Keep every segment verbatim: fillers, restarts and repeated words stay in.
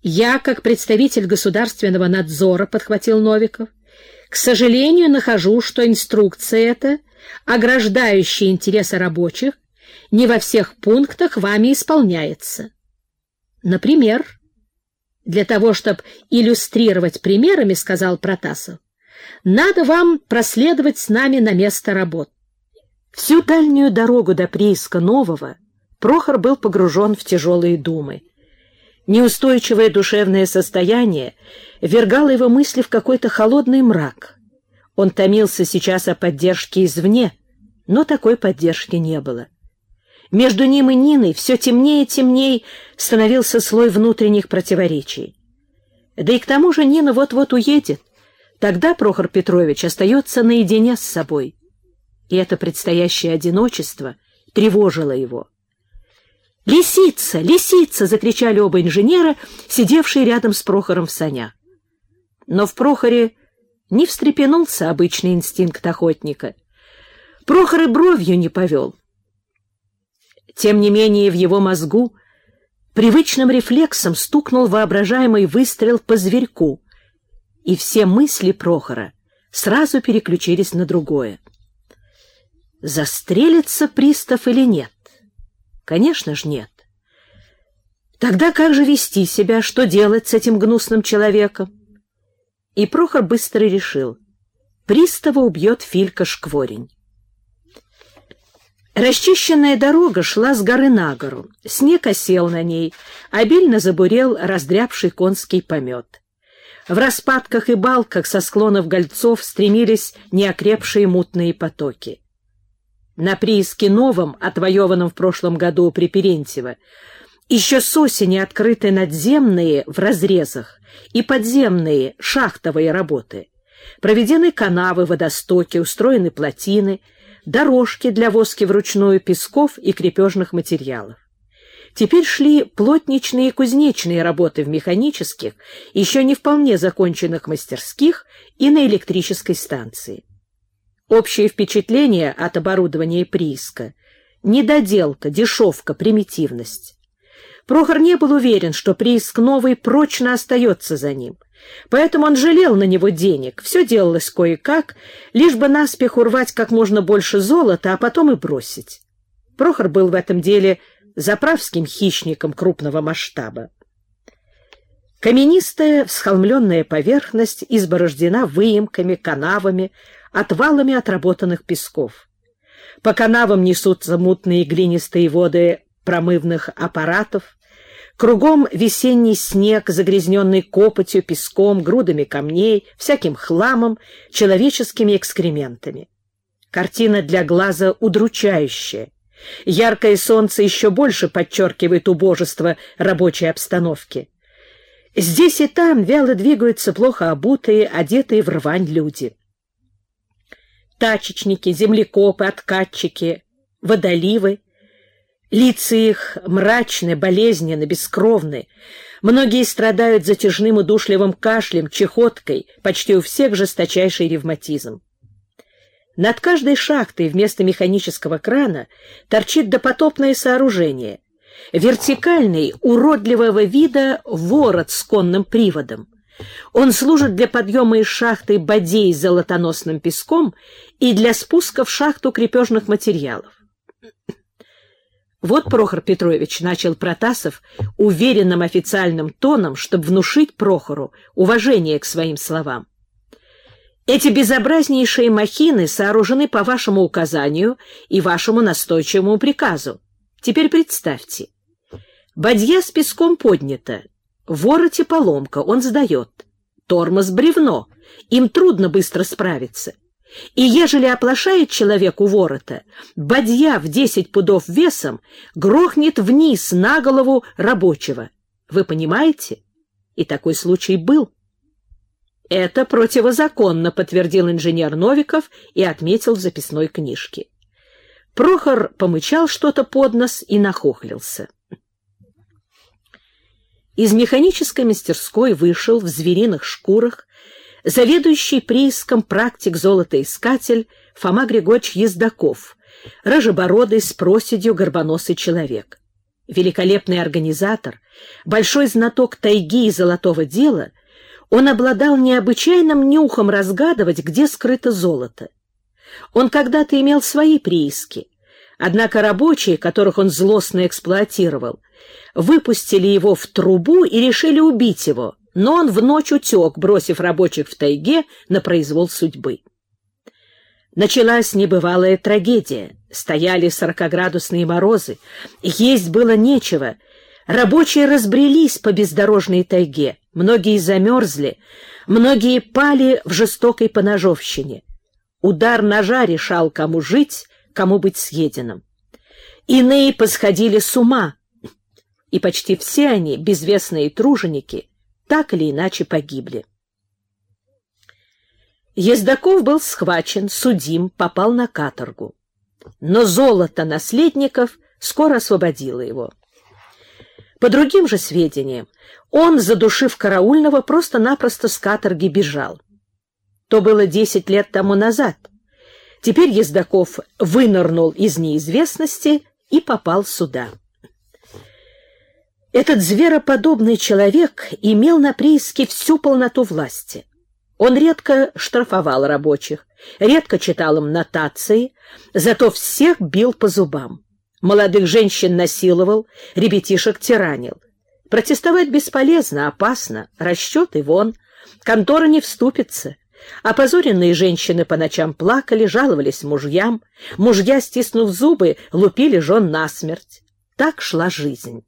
Я, как представитель государственного надзора, — подхватил Новиков, — к сожалению, нахожу, что инструкция эта, ограждающая интересы рабочих, не во всех пунктах вами исполняется. Например, для того, чтобы иллюстрировать примерами, — сказал Протасов, — надо вам проследовать с нами на место работ. Всю дальнюю дорогу до прииска Нового Прохор был погружен в тяжелые думы. Неустойчивое душевное состояние ввергало его мысли в какой-то холодный мрак. Он томился сейчас о поддержке извне, но такой поддержки не было. Между ним и Ниной все темнее и темнее становился слой внутренних противоречий. Да и к тому же Нина вот-вот уедет. Тогда Прохор Петрович остается наедине с собой. И это предстоящее одиночество тревожило его. «Лисица! Лисица!» — закричали оба инженера, сидевшие рядом с Прохором в санях. Но в Прохоре не встрепенулся обычный инстинкт охотника. Прохор и бровью не повел. Тем не менее в его мозгу привычным рефлексом стукнул воображаемый выстрел по зверьку, и все мысли Прохора сразу переключились на другое. Застрелится пристав или нет? Конечно ж, нет. Тогда как же вести себя, что делать с этим гнусным человеком? И Прохор быстро решил. Пристава убьет Филька Шкворень. Расчищенная дорога шла с горы на гору. Снег осел на ней, обильно забурел раздрябший конский помет. В распадках и балках со склонов гольцов стремились неокрепшие мутные потоки. На прииске Новом, отвоеванном в прошлом году при Перентьево, еще с осени открыты надземные в разрезах и подземные шахтовые работы. Проведены канавы, водостоки, устроены плотины, дорожки для возки вручную песков и крепежных материалов. Теперь шли плотничные и кузнечные работы в механических, еще не вполне законченных мастерских и на электрической станции. Общее впечатление от оборудования прииска — недоделка, дешевка, примитивность. Прохор не был уверен, что прииск Новый прочно остается за ним, поэтому он жалел на него денег, все делалось кое-как, лишь бы наспех урвать как можно больше золота, а потом и бросить. Прохор был в этом деле заправским хищником крупного масштаба. Каменистая всхолмленная поверхность изборождена выемками, канавами, отвалами отработанных песков. По канавам несутся мутные глинистые воды промывных аппаратов, кругом весенний снег, загрязненный копотью, песком, грудами камней, всяким хламом, человеческими экскрементами. Картина для глаза удручающая. Яркое солнце еще больше подчеркивает убожество рабочей обстановки. Здесь и там вяло двигаются плохо обутые, одетые в рвань люди. Тачечники, землекопы, откатчики, водоливы. Лица их мрачны, болезненны, бескровны. Многие страдают затяжным удушливым кашлем, чехоткой, почти у всех жесточайший ревматизм. Над каждой шахтой вместо механического крана торчит допотопное сооружение. Вертикальный, уродливого вида ворот с конным приводом. Он служит для подъема из шахты бодей с золотоносным песком и для спуска в шахту крепежных материалов. Вот Прохор Петрович, начал Протасов уверенным официальным тоном, чтобы внушить Прохору уважение к своим словам. Эти безобразнейшие махины сооружены по вашему указанию и вашему настойчивому приказу. Теперь представьте. Бадья с песком поднята, в вороте поломка, он сдает. Тормоз бревно, им трудно быстро справиться. И ежели оплошает человек у ворота, бадья в десять пудов весом грохнет вниз на голову рабочего. Вы понимаете? И такой случай был. Это противозаконно, подтвердил инженер Новиков и отметил в записной книжке. Прохор помычал что-то под нос и нахохлился. Из механической мастерской вышел в звериных шкурах заведующий прииском практик-золотоискатель Фома Григорьевич Ездаков, рыжебородый, с проседью, горбоносый человек. Великолепный организатор, большой знаток тайги и золотого дела, он обладал необычайным нюхом разгадывать, где скрыто золото. Он когда-то имел свои прииски, однако рабочие, которых он злостно эксплуатировал, выпустили его в трубу и решили убить его, но он в ночь утек, бросив рабочих в тайге на произвол судьбы. Началась небывалая трагедия. Стояли сорокаградусные морозы, есть было нечего. Рабочие разбрелись по бездорожной тайге, многие замерзли, многие пали в жестокой поножовщине. Удар ножа решал, кому жить, кому быть съеденным. Иные посходили с ума, и почти все они, безвестные труженики, так или иначе погибли. Ездаков был схвачен, судим, попал на каторгу. Но золото наследников скоро освободило его. По другим же сведениям, он, задушив караульного, просто-напросто с каторги бежал. То было десять лет тому назад. Теперь Ездаков вынырнул из неизвестности и попал сюда. Этот звероподобный человек имел на прииске всю полноту власти. Он редко штрафовал рабочих, редко читал им нотации, зато всех бил по зубам. Молодых женщин насиловал, ребятишек тиранил. Протестовать бесполезно, опасно, расчеты вон, контора не вступится. Опозоренные женщины по ночам плакали, жаловались мужьям, мужья, стиснув зубы, лупили жен насмерть. Так шла жизнь.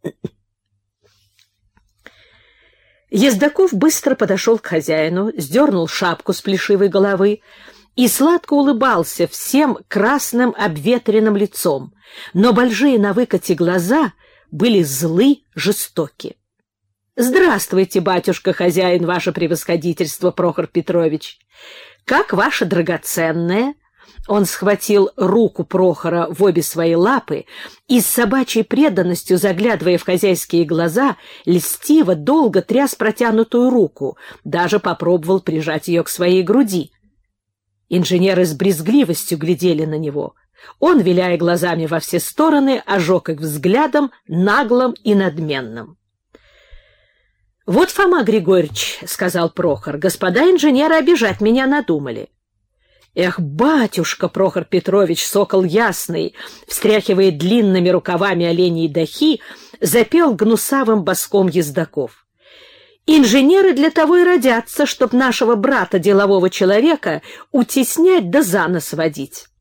Ездаков быстро подошел к хозяину, сдернул шапку с плешивой головы и сладко улыбался всем красным обветренным лицом, но большие на выкате глаза были злы, жестоки. — Здравствуйте, батюшка, хозяин, ваше превосходительство, Прохор Петрович. Как ваше драгоценное? Он схватил руку Прохора в обе свои лапы и с собачьей преданностью, заглядывая в хозяйские глаза, льстиво долго тряс протянутую руку, даже попробовал прижать ее к своей груди. Инженеры с брезгливостью глядели на него. Он, виляя глазами во все стороны, ожег их взглядом наглым и надменным. — Вот, Фома Григорьевич, — сказал Прохор, — господа инженеры обижать меня надумали. Эх, батюшка, Прохор Петрович, сокол ясный, встряхивая длинными рукавами оленей дахи, запел гнусавым боском Ездаков. Инженеры для того и родятся, чтоб нашего брата, делового человека, утеснять да за нос водить.